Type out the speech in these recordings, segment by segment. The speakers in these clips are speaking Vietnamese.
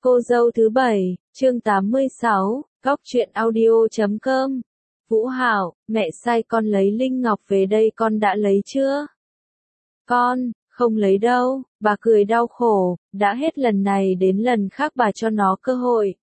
Cô dâu thứ 7, chương 86, góc truyện audio.com. Vũ Hạo, mẹ sai con lấy Linh Ngọc về đây, con đã lấy chưa? Con, không lấy đâu, bà cười đau khổ, đã hết lần này đến lần khác bà cho nó cơ hội.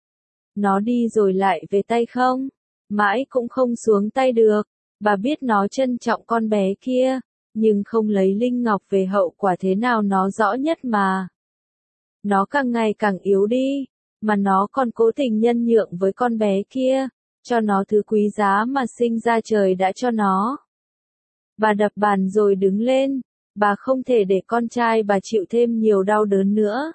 Nó đi rồi lại về tay không? Mãi cũng không xuống tay được, bà biết nó trân trọng con bé kia, nhưng không lấy Linh Ngọc về hậu quả thế nào nó rõ nhất mà. Nó càng ngày càng yếu đi, mà nó còn cố tình nhân nhượng với con bé kia, cho nó thứ quý giá mà sinh ra trời đã cho nó. Bà đập bàn rồi đứng lên, bà không thể để con trai bà chịu thêm nhiều đau đớn nữa.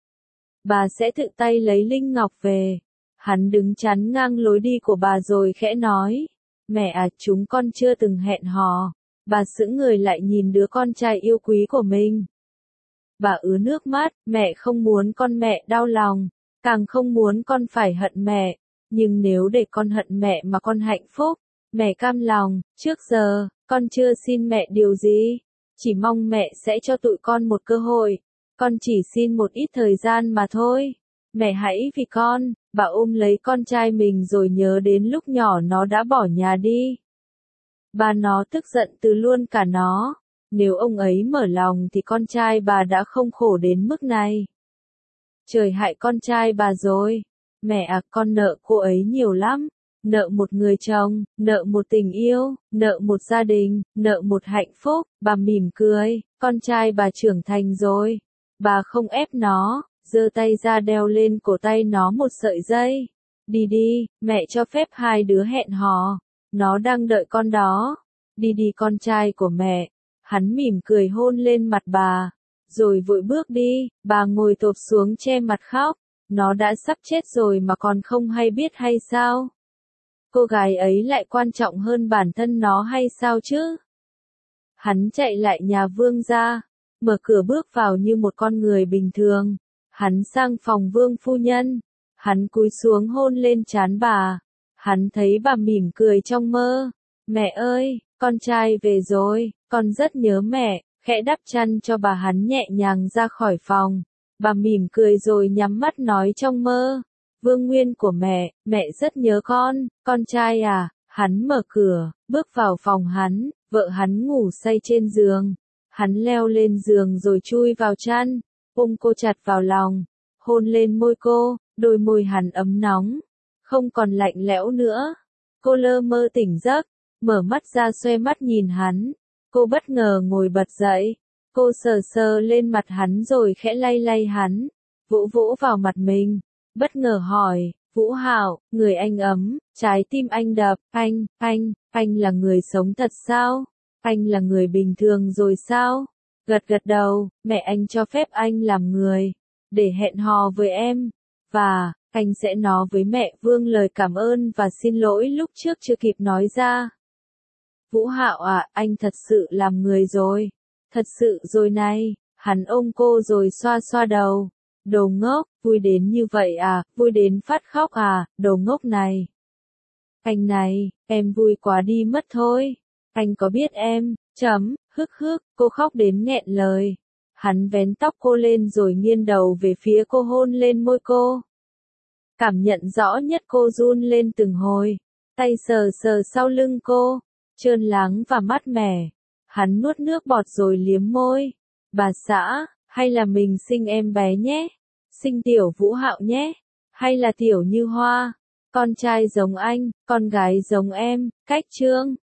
Bà sẽ tự tay lấy Linh Ngọc về. Hắn đứng chắn ngang lối đi của bà rồi khẽ nói, mẹ à, chúng con chưa từng hẹn hò. Bà sững người lại nhìn đứa con trai yêu quý của mình. Bà ứa nước mắt, mẹ không muốn con mẹ đau lòng, càng không muốn con phải hận mẹ, nhưng nếu để con hận mẹ mà con hạnh phúc, mẹ cam lòng. Trước giờ, con chưa xin mẹ điều gì, chỉ mong mẹ sẽ cho tụi con một cơ hội, con chỉ xin một ít thời gian mà thôi. Mẹ hãy vì con, bà ôm lấy con trai mình rồi nhớ đến lúc nhỏ nó đã bỏ nhà đi. Bà nó tức giận từ luôn cả nó. Nếu ông ấy mở lòng thì con trai bà đã không khổ đến mức này. Trời hại con trai bà rồi. Mẹ à, con nợ cô ấy nhiều lắm. Nợ một người chồng, nợ một tình yêu, nợ một gia đình, nợ một hạnh phúc. Bà mỉm cười, con trai bà trưởng thành rồi. Bà không ép nó, giơ tay ra đeo lên cổ tay nó một sợi dây. Đi đi, mẹ cho phép hai đứa hẹn hò. Nó đang đợi con đó. Đi đi con trai của mẹ. Hắn mỉm cười hôn lên mặt bà, rồi vội bước đi. Bà ngồi tụp xuống che mặt khóc. Nó đã sắp chết rồi mà còn không hay biết hay sao? Cô gái ấy lại quan trọng hơn bản thân nó hay sao chứ? Hắn chạy lại nhà Vương gia, mở cửa bước vào như một con người bình thường. Hắn sang phòng Vương phu nhân. Hắn cúi xuống hôn lên trán bà. Hắn thấy bà mỉm cười trong mơ. Mẹ ơi, con trai về rồi, con rất nhớ mẹ. Khẽ đắp chăn cho bà, hắn nhẹ nhàng ra khỏi phòng. Bà mỉm cười rồi nhắm mắt nói trong mơ. Vương Nguyên của mẹ rất nhớ con trai à. Hắn mở cửa, bước vào phòng hắn, vợ hắn ngủ say trên giường. Hắn leo lên giường rồi chui vào chăn, ôm cô chặt vào lòng, hôn lên môi cô, đôi môi hắn ấm nóng, không còn lạnh lẽo nữa. Cô lơ mơ tỉnh giấc, mở mắt ra xoe mắt nhìn hắn. Cô bất ngờ ngồi bật dậy, cô sờ sờ lên mặt hắn rồi khẽ lay lay hắn, vỗ vỗ vào mặt mình, bất ngờ hỏi, Vũ Hạo, người anh ấm, trái tim anh đập, anh là người sống thật sao? Anh là người bình thường rồi sao? Gật gật đầu, mẹ anh cho phép anh làm người, để hẹn hò với em, và anh sẽ nói với mẹ Vương lời cảm ơn và xin lỗi lúc trước chưa kịp nói ra. Vũ Hạo à, anh thật sự làm người rồi. Thật sự rồi này. Hắn ôm cô rồi xoa xoa đầu. Đồ ngốc, vui đến như vậy à, vui đến phát khóc à, đồ ngốc này. Anh này, em vui quá đi mất thôi. Anh có biết em, hức, cô khóc đến nghẹn lời. Hắn vén tóc cô lên rồi nghiêng đầu về phía cô, hôn lên môi cô. Cảm nhận rõ nhất cô run lên từng hồi. Tay sờ sờ sau lưng cô, trơn láng và mát mẻ. Hắn nuốt nước bọt rồi liếm môi. Bà xã, hay là mình sinh em bé nhé? Sinh tiểu Vũ Hạo nhé? Hay là tiểu Như Hoa? Con trai giống anh, con gái giống em, cách Trương.